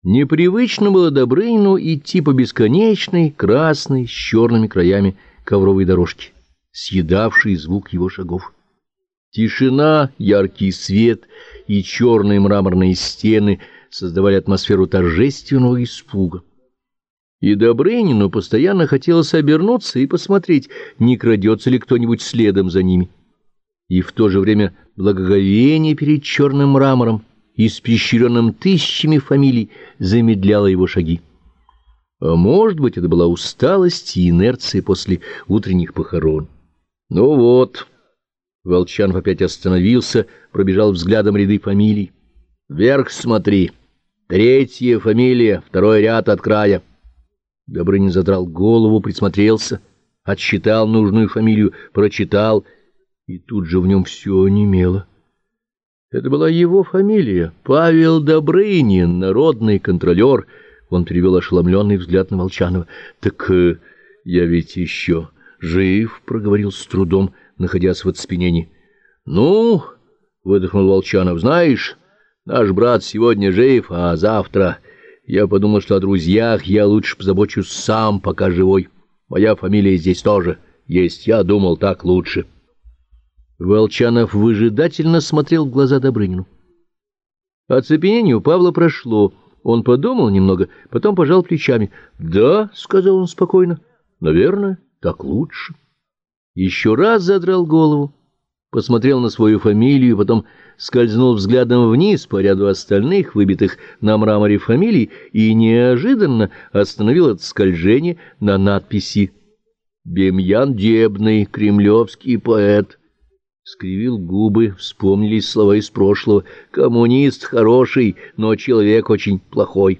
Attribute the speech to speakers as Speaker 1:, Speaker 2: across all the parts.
Speaker 1: Непривычно было Добрынину идти по бесконечной, красной, с черными краями ковровой дорожки, съедавшей звук его шагов. Тишина, яркий свет и черные мраморные стены создавали атмосферу торжественного испуга. И Добрынину постоянно хотелось обернуться и посмотреть, не крадется ли кто-нибудь следом за ними. И в то же время благоговение перед черным мрамором, испещренным тысячами фамилий, замедляло его шаги. А может быть, это была усталость и инерция после утренних похорон. Ну вот, Волчанов опять остановился, пробежал взглядом ряды фамилий. «Вверх смотри, 3-я фамилия, 2-й ряд от края». Добрынин задрал голову, присмотрелся, отсчитал нужную фамилию, прочитал, и тут же в нем все онемело. Это была его фамилия, Павел Добрынин, народный контролер. Он перевел ошеломленный взгляд на Волчанова. «Так я ведь еще жив», — проговорил с трудом, находясь в оцепенении. «Ну, — выдохнул Волчанов, — знаешь, наш брат сегодня жив, а завтра я подумал, что о друзьях я лучше позабочусь сам, пока живой. Моя фамилия здесь тоже есть, я думал, так лучше». Волчанов выжидательно смотрел в глаза Добрынину. Оцепенение у Павла прошло. Он подумал немного, потом пожал плечами. «Да, — сказал он спокойно, — наверное, так лучше». Еще раз задрал голову, посмотрел на свою фамилию, потом скользнул взглядом вниз по ряду остальных, выбитых на мраморе фамилий, и неожиданно остановил это скольжение на надписи «Демьян Дебный, кремлевский поэт». Скривил губы, вспомнились слова из прошлого. «Коммунист хороший, но человек очень плохой».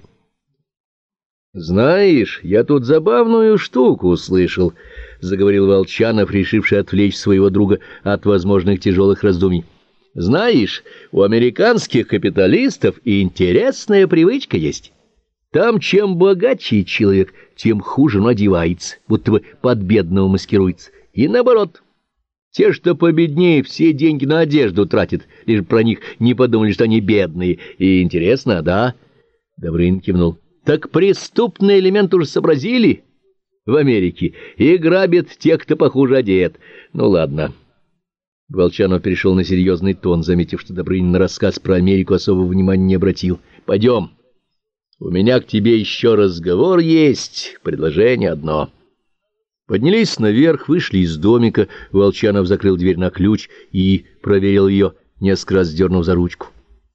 Speaker 1: «Знаешь, я тут забавную штуку услышал», — заговорил Волчанов, решивший отвлечь своего друга от возможных тяжелых раздумий. «Знаешь, у американских капиталистов интересная привычка есть. Там чем богаче человек, тем хуже он одевается, будто бы под бедного маскируется. И наоборот». Те, что победнее, все деньги на одежду тратят, лишь про них не подумали, что они бедные. И интересно, да?» Добрынин кивнул. «Так преступный элемент уже сообразили в Америке и грабят тех, кто похуже одет. Ну ладно». Волчанов перешел на серьезный тон, заметив, что Добрынин на рассказ про Америку особого внимания не обратил. «Пойдем. У меня к тебе еще разговор есть, предложение одно». Поднялись наверх, вышли из домика, Волчанов закрыл дверь на ключ и проверил ее, несколько раз дернув за ручку.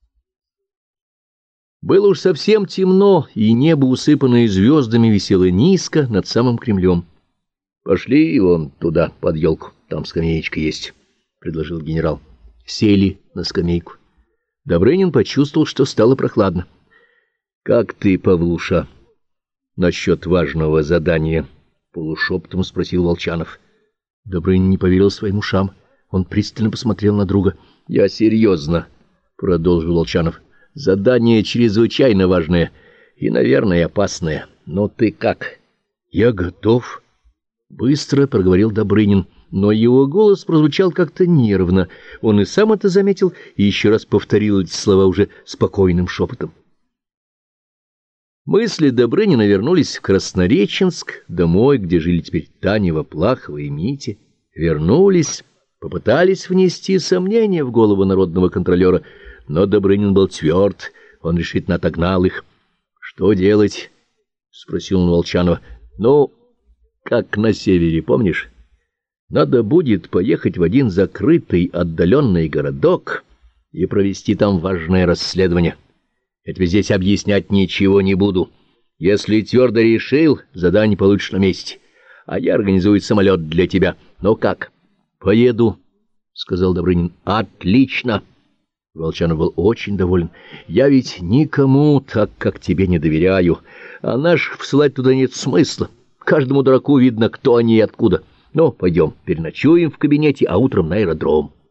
Speaker 1: Было уж совсем темно, и небо, усыпанное звездами, висело низко над самым Кремлем. — Пошли вон туда, под елку, там скамеечка есть, — предложил генерал. Сели на скамейку. Добрынин почувствовал, что стало прохладно. — Как ты, Павлуша, насчет важного задания? — полушепотом спросил Волчанов. Добрынин не поверил своим ушам. Он пристально посмотрел на друга. — Я серьезно, — продолжил Волчанов. — Задание чрезвычайно важное и, наверное, опасное. Но ты как? — Я готов, — быстро проговорил Добрынин, но его голос прозвучал как-то нервно. Он и сам это заметил и еще раз повторил эти слова уже спокойным шепотом. Мысли Добрынина вернулись в Краснореченск, домой, где жили теперь Таня Плахова и Митя. Вернулись, попытались внести сомнения в голову народного контролера, но Добрынин был тверд, он решительно отогнал их. — Что делать? — спросил он Волчанова. — Ну, как на севере, помнишь? Надо будет поехать в один закрытый отдаленный городок и провести там важное расследование. Я тебе здесь объяснять ничего не буду. Если твердо решил, задание получишь на месте, а я организую самолет для тебя. Ну как? — Поеду, — сказал Добрынин. — Отлично. Волчанов был очень доволен. — Я ведь никому так, как тебе, не доверяю, а наших всылать туда нет смысла. Каждому дураку видно, кто они и откуда. Ну, пойдем, переночуем в кабинете, а утром на аэродром.